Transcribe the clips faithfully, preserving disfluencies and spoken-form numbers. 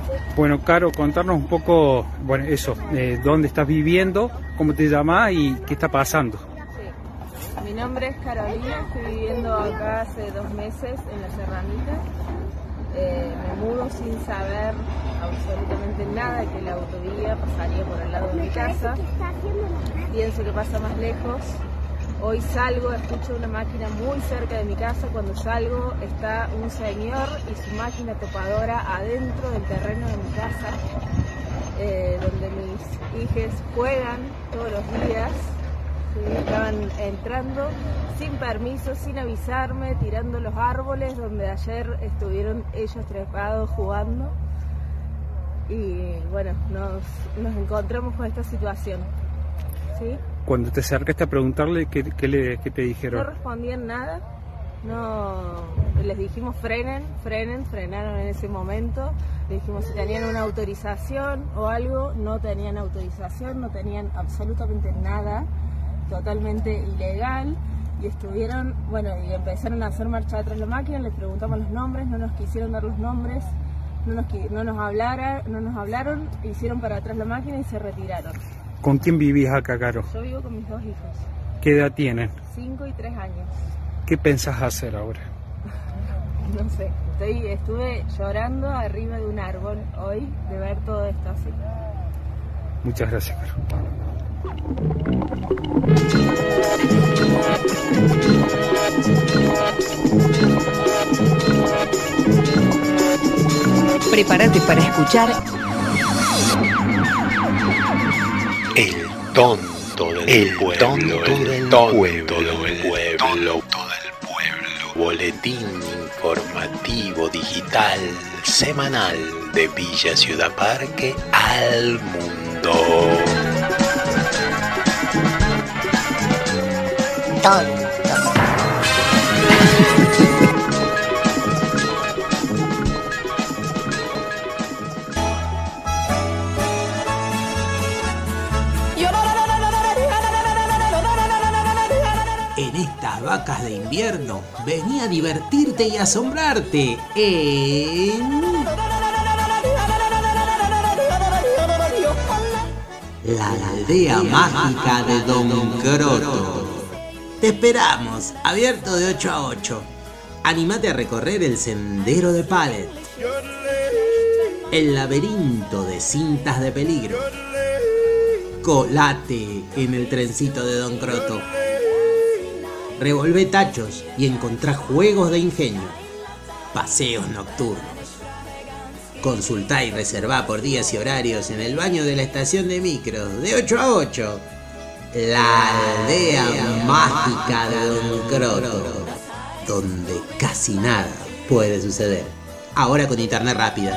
Bueno, Caro, contarnos un poco, bueno, eso, eh, dónde estás viviendo, cómo te llamás y qué está pasando. Sí. Mi nombre es Carolina, estoy viviendo acá hace dos meses en La Serranita. Eh, me mudo sin saber absolutamente nada que la autovía pasaría por el lado de mi casa. Pienso que pasa más lejos. Hoy salgo, escucho una máquina muy cerca de mi casa. Cuando salgo está un señor y su máquina topadora adentro del terreno de mi casa, eh, donde mis hijas juegan todos los días. Sí, estaban entrando sin permiso, sin avisarme, tirando los árboles donde ayer estuvieron ellos trepados jugando. Y bueno, nos, nos encontramos con esta situación. ¿Sí? Cuando te acercaste a preguntarle, ¿qué, qué, le, qué te dijeron? No respondían nada, no, les dijimos frenen, frenen, frenaron en ese momento, les dijimos si tenían una autorización o algo, no tenían autorización, no tenían absolutamente nada, totalmente ilegal, y estuvieron, bueno, y empezaron a hacer marcha atrás de la máquina, les preguntamos los nombres, no nos quisieron dar los nombres, no nos, no nos, hablara, no nos hablaron, hicieron para atrás la máquina y se retiraron. ¿Con quién vivís acá, Caro? Yo vivo con mis dos hijos. ¿Qué edad tienen? Cinco y tres años. ¿Qué pensás hacer ahora? No sé, estoy, estuve llorando arriba de un árbol hoy de ver todo esto así. Muchas gracias, Caro. Prepárate para escuchar El tonto del el pueblo, tonto el del tonto pueblo, del pueblo, tonto del pueblo. Boletín informativo digital semanal de Villa Ciudad Parque al mundo. Tonto. En estas vacas de invierno, vení a divertirte y asombrarte en la aldea mágica de Don Croto. Te esperamos, abierto de ocho a ocho. Anímate a recorrer el sendero de Pallet, el laberinto de cintas de peligro. Colate en el trencito de Don Croto. Revolvé tachos y encontrá juegos de ingenio. Paseos nocturnos. Consultá y reservá por días y horarios en el baño de la estación de micros de ocho a ocho. La aldea mágica de Don Croto, donde casi nada puede suceder. Ahora con internet rápida.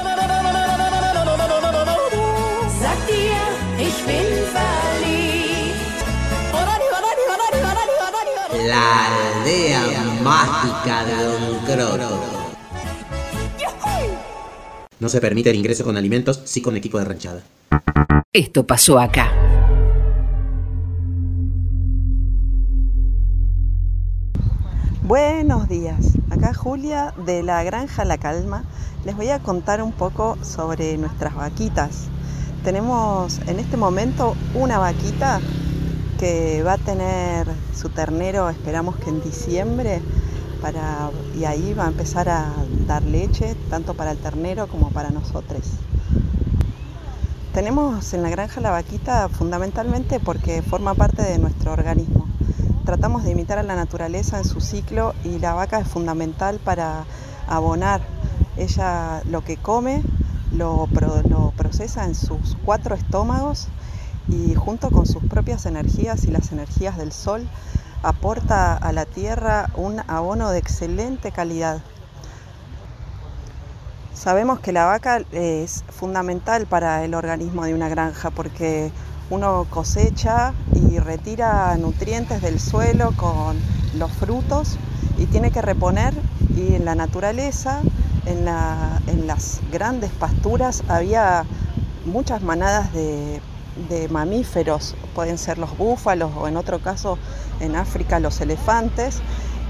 La aldea mágica de Don Croto. No se permite el ingreso con alimentos, sí con equipo de ranchada. Esto pasó acá. Buenos días, acá Julia de la Granja La Calma. Les voy a contar un poco sobre nuestras vaquitas. Tenemos en este momento una vaquita que va a tener su ternero, esperamos que en diciembre, para, y ahí va a empezar a dar leche, tanto para el ternero como para nosotros. Tenemos en la granja la vaquita fundamentalmente porque forma parte de nuestro organismo. Tratamos de imitar a la naturaleza en su ciclo y la vaca es fundamental para abonar. Ella lo que come lo, lo procesa en sus cuatro estómagos y junto con sus propias energías y las energías del sol aporta a la tierra un abono de excelente calidad. Sabemos que la vaca es fundamental para el organismo de una granja porque uno cosecha y retira nutrientes del suelo con los frutos y tiene que reponer, y en la naturaleza, en, la, en las grandes pasturas había muchas manadas de, de mamíferos, pueden ser los búfalos o en otro caso en África los elefantes,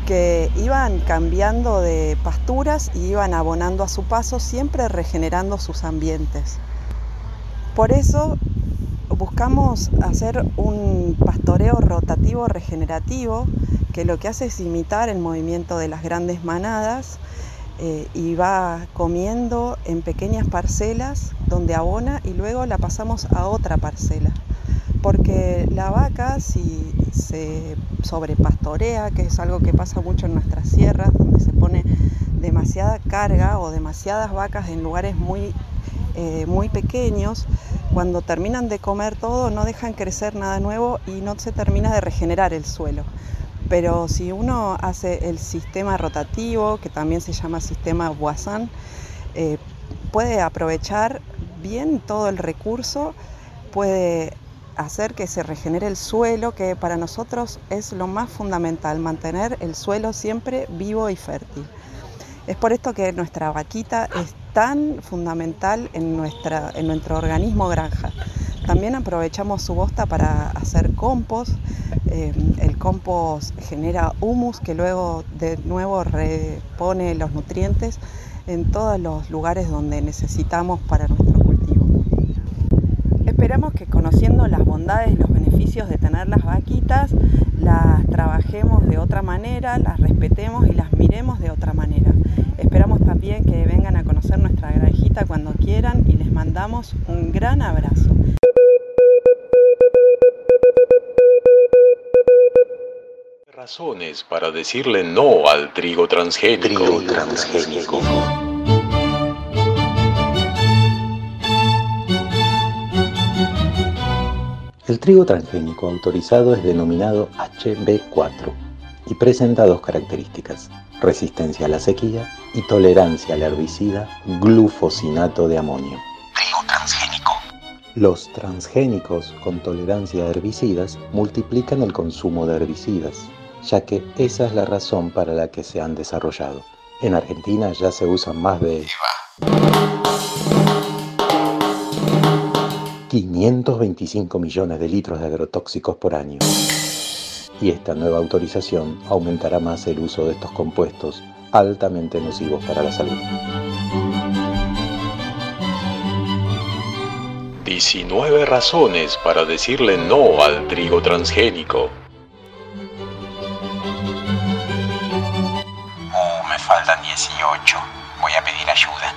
que iban cambiando de pasturas y iban abonando a su paso, siempre regenerando sus ambientes. Por eso buscamos hacer un pastoreo rotativo regenerativo, que lo que hace es imitar el movimiento de las grandes manadas eh, y va comiendo en pequeñas parcelas donde abona y luego la pasamos a otra parcela. Porque la vaca, si se sobrepastorea, que es algo que pasa mucho en nuestras sierras, donde se pone demasiada carga o demasiadas vacas en lugares muy, eh, muy pequeños, cuando terminan de comer todo no dejan crecer nada nuevo y no se termina de regenerar el suelo. Pero si uno hace el sistema rotativo, que también se llama sistema Voisin, eh, puede aprovechar bien todo el recurso, puede hacer que se regenere el suelo, que para nosotros es lo más fundamental, mantener el suelo siempre vivo y fértil. Es por esto que nuestra vaquita es tan fundamental en, nuestra, en nuestro organismo granja. También aprovechamos su bosta para hacer compost. Eh, el compost genera humus que luego de nuevo repone los nutrientes en todos los lugares donde necesitamos para nuestro cultivo. Esperamos que conociendo las bondades y los beneficios de tener las vaquitas, las trabajemos de otra manera, las respetemos y las miremos de otra manera. Esperamos también que vengan a conocer nuestra granjita cuando quieran y les mandamos un gran abrazo. Razones para decirle no al trigo transgénico. Trigo transgénico. El trigo transgénico autorizado es denominado H B cuatro y presenta dos características: resistencia a la sequía y tolerancia al herbicida glufosinato de amonio. Trigo transgénico. Los transgénicos con tolerancia a herbicidas multiplican el consumo de herbicidas, ya que esa es la razón para la que se han desarrollado. En Argentina ya se usan más de quinientos veinticinco millones de litros de agrotóxicos por año. Y esta nueva autorización aumentará más el uso de estos compuestos altamente nocivos para la salud. diecinueve razones para decirle no al trigo transgénico. Oh, me faltan dieciocho. Voy a pedir ayuda.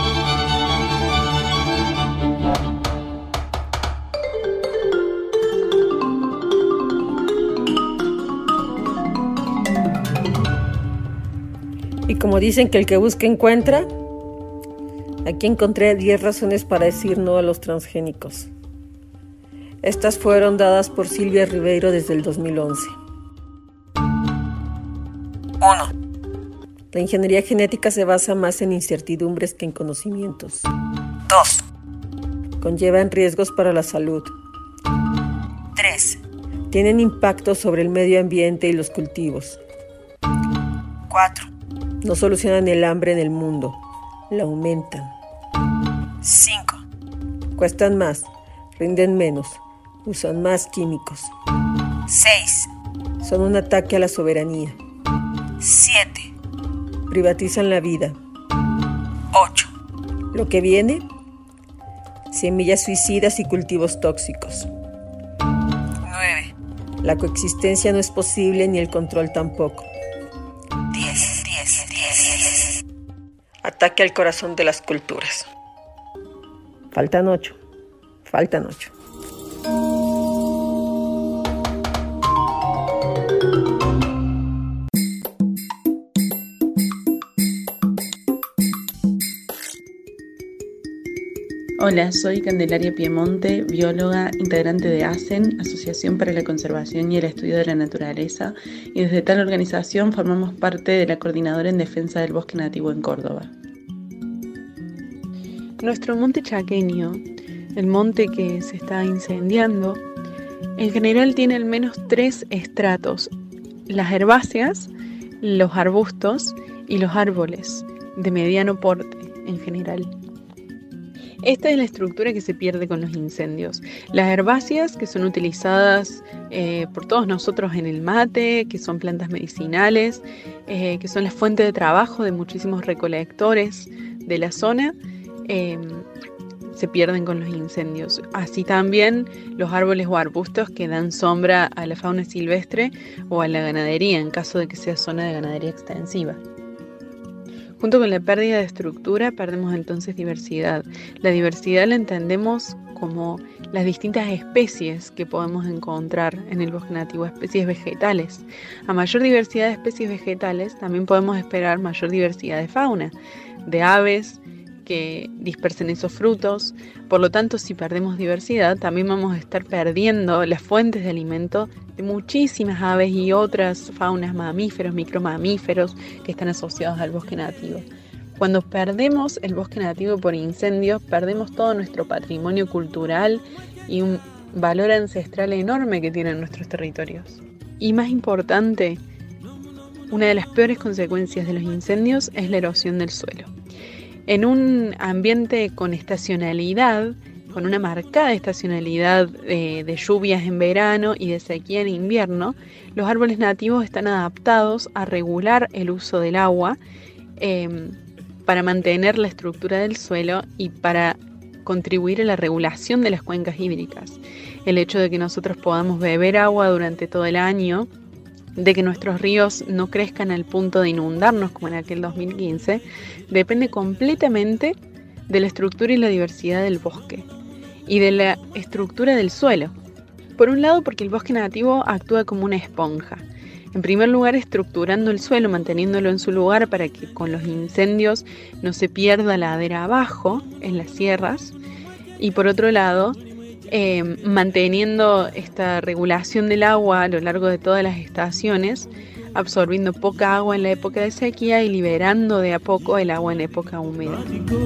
Y como dicen que el que busca encuentra, aquí encontré diez razones para decir no a los transgénicos. Estas fueron dadas por Silvia Ribeiro desde el dos mil once. uno. La ingeniería genética se basa más en incertidumbres que en conocimientos. dos. Conllevan riesgos para la salud. tres. Tienen impacto sobre el medio ambiente y los cultivos. cuatro. No solucionan el hambre en el mundo, la aumentan. cinco. Cuestan más, rinden menos, usan más químicos. seis. Son un ataque a la soberanía. siete. Privatizan la vida. ocho. Lo que viene, semillas suicidas y cultivos tóxicos. nueve. La coexistencia no es posible ni el control tampoco. diez, diez, diez. Ataque al corazón de las culturas. Faltan ocho. Faltan ocho. Hola, soy Candelaria Piemonte, bióloga integrante de ASEN, Asociación para la Conservación y el Estudio de la Naturaleza, y desde tal organización formamos parte de la Coordinadora en Defensa del Bosque Nativo en Córdoba. Nuestro monte chaqueño, el monte que se está incendiando, en general tiene al menos tres estratos: las herbáceas, los arbustos y los árboles de mediano porte en general. Esta es la estructura que se pierde con los incendios. Las herbáceas, que son utilizadas eh, por todos nosotros en el mate, que son plantas medicinales, eh, que son la fuente de trabajo de muchísimos recolectores de la zona, eh, se pierden con los incendios. Así también los árboles o arbustos que dan sombra a la fauna silvestre o a la ganadería, en caso de que sea zona de ganadería extensiva. Junto con la pérdida de estructura, perdemos entonces diversidad. La diversidad la entendemos como las distintas especies que podemos encontrar en el bosque nativo, especies vegetales. A mayor diversidad de especies vegetales, también podemos esperar mayor diversidad de fauna, de aves que dispersen esos frutos. Por lo tanto, si perdemos diversidad, también vamos a estar perdiendo las fuentes de alimento de muchísimas aves y otras faunas, mamíferos, micromamíferos que están asociados al bosque nativo. Cuando perdemos el bosque nativo por incendios, perdemos todo nuestro patrimonio cultural y un valor ancestral enorme que tienen nuestros territorios. Y más importante, una de las peores consecuencias de los incendios es la erosión del suelo. En un ambiente con estacionalidad, con una marcada estacionalidad de, de lluvias en verano y de sequía en invierno, los árboles nativos están adaptados a regular el uso del agua eh, para mantener la estructura del suelo y para contribuir a la regulación de las cuencas hídricas. El hecho de que nosotros podamos beber agua durante todo el año, de que nuestros ríos no crezcan al punto de inundarnos como en aquel dos mil quince, depende completamente de la estructura y la diversidad del bosque y de la estructura del suelo. Por un lado, porque el bosque nativo actúa como una esponja. En primer lugar, estructurando el suelo, manteniéndolo en su lugar para que con los incendios no se pierda ladera abajo en las sierras. Y por otro lado, Eh, manteniendo esta regulación del agua a lo largo de todas las estaciones, absorbiendo poca agua en la época de sequía y liberando de a poco el agua en época húmeda.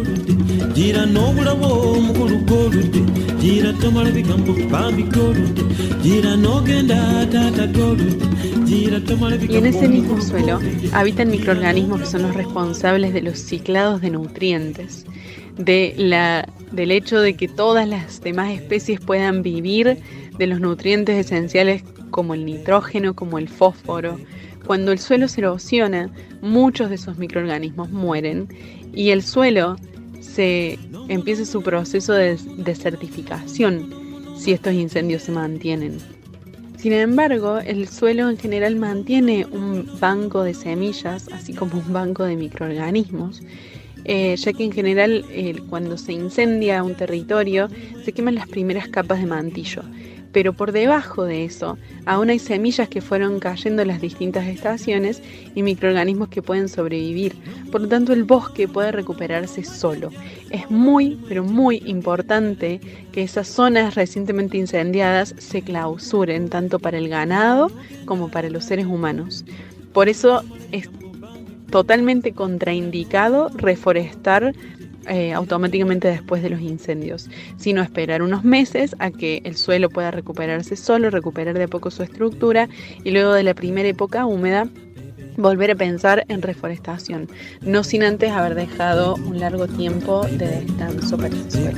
Y en ese mismo suelo habitan microorganismos que son los responsables de los ciclados de nutrientes, de la, del hecho de que todas las demás especies puedan vivir de los nutrientes esenciales como el nitrógeno, como el fósforo. Cuando el suelo se erosiona, muchos de esos microorganismos mueren y el suelo se empieza su proceso de desertificación si estos incendios se mantienen. Sin embargo, el suelo en general mantiene un banco de semillas, así como un banco de microorganismos, Eh, ya que en general eh, cuando se incendia un territorio se queman las primeras capas de mantillo, pero por debajo de eso aún hay semillas que fueron cayendo en las distintas estaciones y microorganismos que pueden sobrevivir. Por lo tanto, el bosque puede recuperarse solo. Es muy, pero muy importante que esas zonas recientemente incendiadas se clausuren tanto para el ganado como para los seres humanos. Por eso es totalmente contraindicado reforestar eh, automáticamente después de los incendios, sino esperar unos meses a que el suelo pueda recuperarse solo, recuperar de a poco su estructura y luego de la primera época húmeda volver a pensar en reforestación, no sin antes haber dejado un largo tiempo de descanso para ese suelo.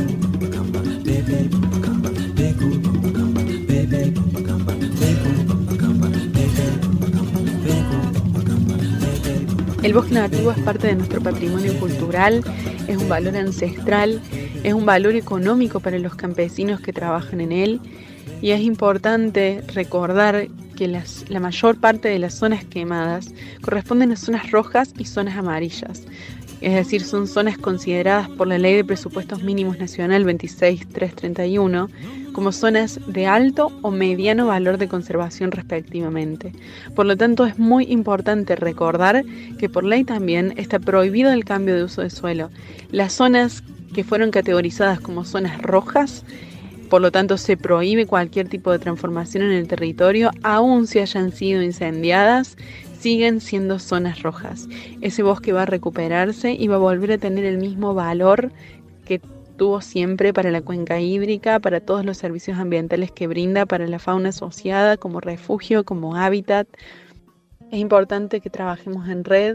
El bosque nativo es parte de nuestro patrimonio cultural, es un valor ancestral, es un valor económico para los campesinos que trabajan en él y es importante recordar que las, la mayor parte de las zonas quemadas corresponden a zonas rojas y zonas amarillas, es decir, son zonas consideradas por la Ley de Presupuestos Mínimos Nacional veintiséis mil trescientos treinta y uno como zonas de alto o mediano valor de conservación respectivamente. Por lo tanto, es muy importante recordar que por ley también está prohibido el cambio de uso de suelo. Las zonas que fueron categorizadas como zonas rojas, por lo tanto se prohíbe cualquier tipo de transformación en el territorio, aun si hayan sido incendiadas, siguen siendo zonas rojas. Ese bosque va a recuperarse y va a volver a tener el mismo valor que tuvo siempre para la cuenca hídrica, para todos los servicios ambientales que brinda, para la fauna asociada como refugio, como hábitat. Es importante que trabajemos en red,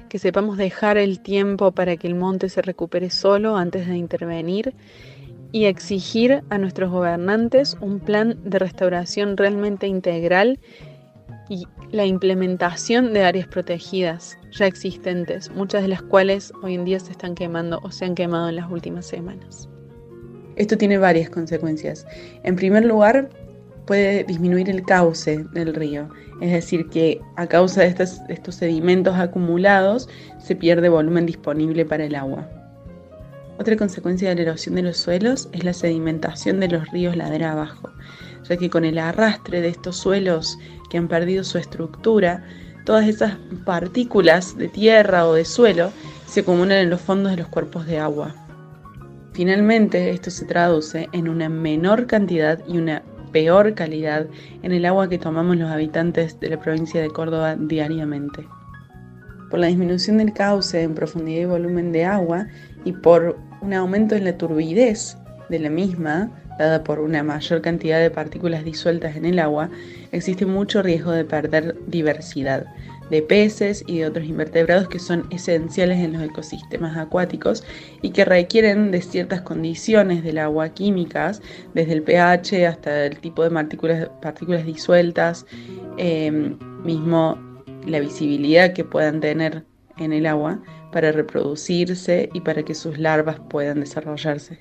que sepamos dejar el tiempo para que el monte se recupere solo antes de intervenir y exigir a nuestros gobernantes un plan de restauración realmente integral y la implementación de áreas protegidas ya existentes, muchas de las cuales hoy en día se están quemando o se han quemado en las últimas semanas. Esto tiene varias consecuencias. En primer lugar, puede disminuir el cauce del río, es decir, que a causa de estos, estos sedimentos acumulados se pierde volumen disponible para el agua. Otra consecuencia de la erosión de los suelos es la sedimentación de los ríos ladera abajo, ya que con el arrastre de estos suelos que han perdido su estructura, todas esas partículas de tierra o de suelo se acumulan en los fondos de los cuerpos de agua. Finalmente, esto se traduce en una menor cantidad y una peor calidad en el agua que tomamos los habitantes de la provincia de Córdoba diariamente. Por la disminución del cauce en profundidad y volumen de agua y por un aumento en la turbidez de la misma, dada por una mayor cantidad de partículas disueltas en el agua, existe mucho riesgo de perder diversidad de peces y de otros invertebrados que son esenciales en los ecosistemas acuáticos y que requieren de ciertas condiciones del agua químicas, desde el pH hasta el tipo de partículas, partículas disueltas, eh, mismo la visibilidad que puedan tener en el agua para reproducirse y para que sus larvas puedan desarrollarse.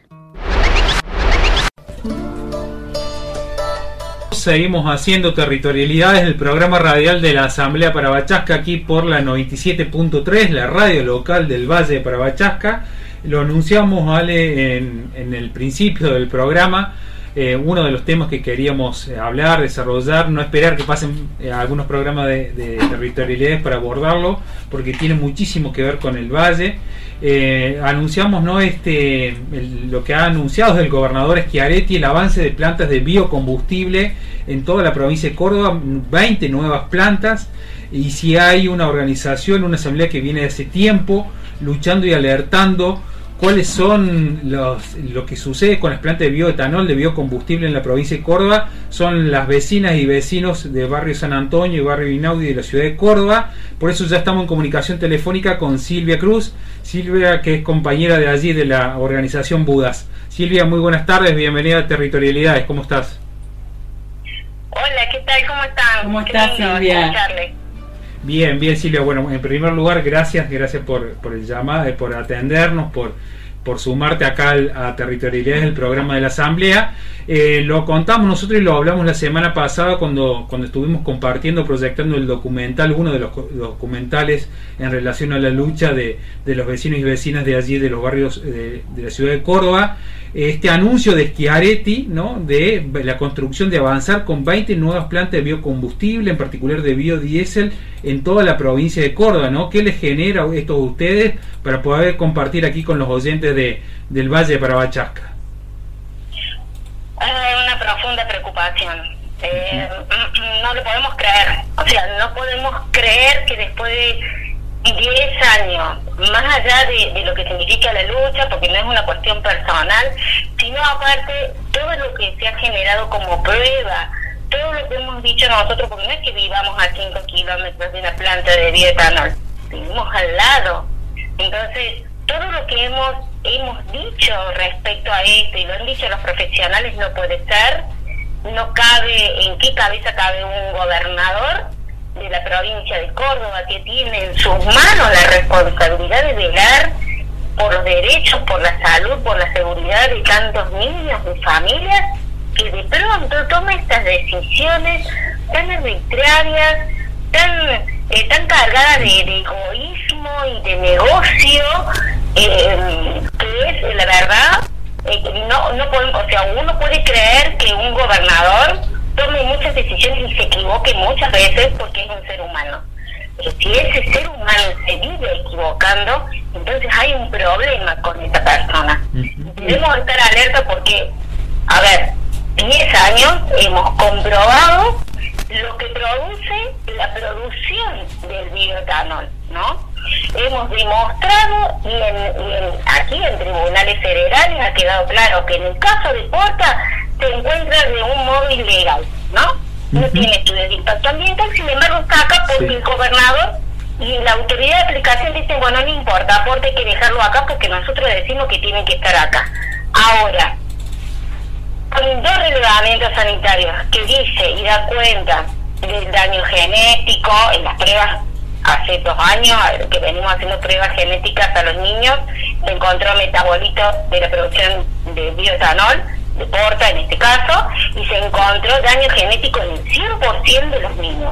Seguimos haciendo territorialidades, el programa radial de la Asamblea Parabachasca, aquí por la noventa y siete punto tres, la radio local del Valle de Parabachasca. Lo anunciamos, Ale, en, en el principio del programa. Eh, uno de los temas que queríamos eh, hablar, desarrollar, no esperar que pasen eh, algunos programas de, de territorialidades para abordarlo, porque tiene muchísimo que ver con el Valle. Eh, anunciamos, ¿no?, este, el, lo que ha anunciado el gobernador Schiaretti, el avance de plantas de biocombustible en toda la provincia de Córdoba, veinte nuevas plantas, y si hay una organización, una asamblea que viene de hace tiempo luchando y alertando cuáles son los, lo que sucede con las plantas de bioetanol, de biocombustible en la provincia de Córdoba, son las vecinas y vecinos de barrio San Antonio y barrio Inaudi de la ciudad de Córdoba. Por eso ya estamos en comunicación telefónica con Silvia Cruz, Silvia, que es compañera de allí de la organización Budas. Silvia, muy buenas tardes, bienvenida a Territorialidades, ¿cómo estás? Hola, ¿qué tal? ¿Cómo están? ¿Cómo estás, Silvia? Bien, bien, Silvia. Bueno, en primer lugar, gracias, gracias por, por el llamado, por atendernos, por, por sumarte acá al, a Territorialidades del programa de la Asamblea. Eh, lo contamos nosotros y lo hablamos la semana pasada cuando, cuando estuvimos compartiendo, proyectando el documental, uno de los documentales en relación a la lucha de, de los vecinos y vecinas de allí, de los barrios de, de la ciudad de Córdoba. Este anuncio de Schiaretti, ¿no?, de la construcción de avanzar con veinte nuevas plantas de biocombustible, en particular de biodiesel, en toda la provincia de Córdoba, ¿no? ¿Qué les genera esto a ustedes para poder compartir aquí con los oyentes de, del Valle de Parabachasca? Es una profunda preocupación. Eh, no lo podemos creer. O sea, no podemos creer que después de diez años, más allá de, de lo que significa la lucha, porque no es una cuestión personal, sino aparte todo lo que se ha generado como prueba, todo lo que hemos dicho nosotros, porque no es que vivamos a cinco kilómetros de una planta de bioetanol, vivimos al lado. Entonces, todo lo que hemos hemos dicho respecto a esto, y lo han dicho los profesionales, no puede ser, no cabe, ¿en qué cabeza cabe un gobernador de la provincia de Córdoba que tiene en sus manos la responsabilidad de velar por los derechos, por la salud, por la seguridad de tantos niños y familias, que de pronto toma estas decisiones tan arbitrarias, tan eh, tan cargadas de, de egoísmo y de negocio, eh, que es, la verdad, eh, no no podemos, o sea, uno puede creer que un gobernador tome muchas decisiones y se equivoque muchas veces porque es un ser humano. Pero si ese ser humano se vive equivocando, entonces hay un problema con esa persona. Debemos estar alerta porque, a ver, diez años hemos comprobado lo que produce la producción del bioetanol, ¿no? Hemos demostrado, y, en, y en, aquí en tribunales federales ha quedado claro que en el caso de Porta se encuentra de un modo ilegal, ¿no? No uh-huh. tiene estudios de impacto ambiental, sin embargo está acá porque sí. el gobernador y la autoridad de aplicación dice, bueno, no importa, aporte hay que dejarlo acá porque nosotros decimos que tienen que estar acá. Ahora, con dos relevamientos sanitarios que dice y da cuenta del daño genético en las pruebas, hace dos años que venimos haciendo pruebas genéticas a los niños, se encontró metabolito de la producción de bioetanol, de porta en este caso, y se encontró daño genético en el cien por ciento de los niños.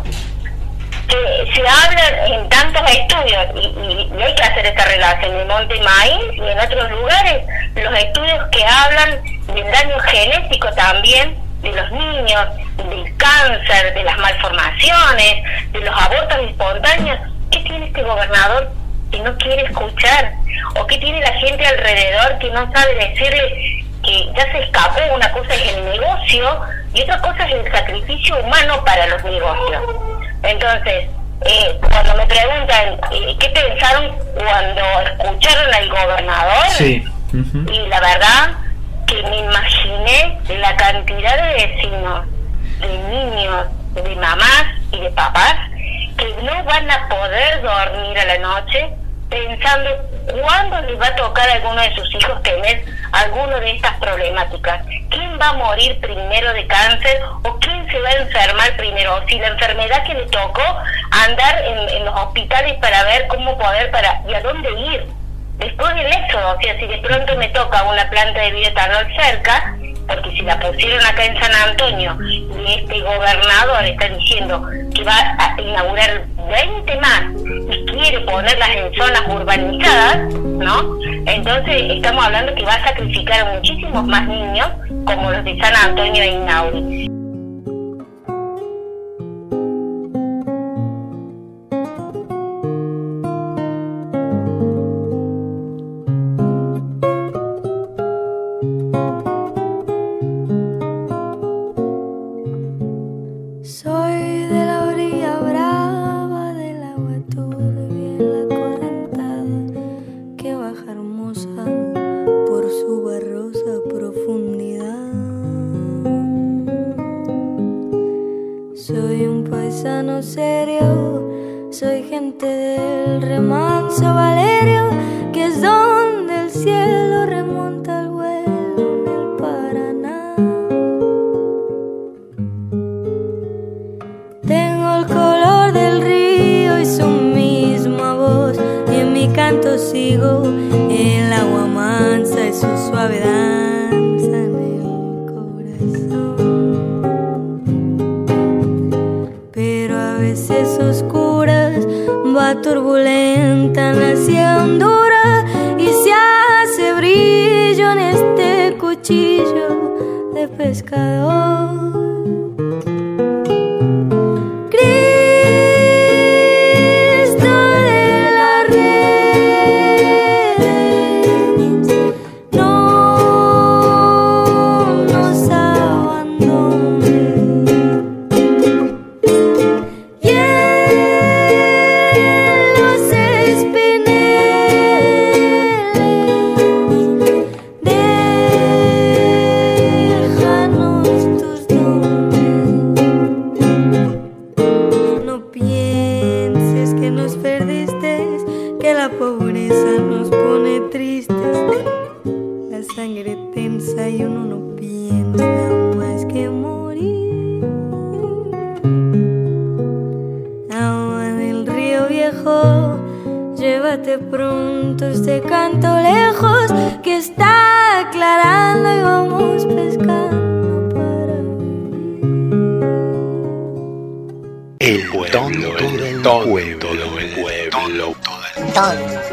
Se, se habla en tantos estudios, y, y, y hay que hacer esta relación en Monte Maíz y en otros lugares, los estudios que hablan del daño genético también de los niños, del cáncer, de las malformaciones, de los abortos espontáneos. ¿Qué tiene este gobernador que no quiere escuchar? ¿O qué tiene la gente alrededor que no sabe decirle que ya se escapó? Una cosa es el negocio y otra cosa es el sacrificio humano para los negocios. Entonces, eh, cuando me preguntan eh, qué pensaron cuando escucharon al gobernador, sí. Uh-huh. Y la verdad que me imaginé la cantidad de vecinos, de niños, de mamás y de papás que no van a poder dormir a la noche pensando cuándo les va a tocar a alguno de sus hijos tener alguna de estas problemáticas. ¿Quién va a morir primero de cáncer o quién se va a enfermar primero? O si la enfermedad que le tocó, andar en, en los hospitales para ver cómo poder para y a dónde ir. Después del éxodo, o sea, si de pronto me toca una planta de bioetanol cerca, porque si la pusieron acá en San Antonio y este gobernador está diciendo que va a inaugurar veinte más y quiere ponerlas en zonas urbanizadas, ¿no? Entonces estamos hablando que va a sacrificar a muchísimos más niños como los de San Antonio e Inauri. El tonto del pueblo, el pueblo, el pueblo.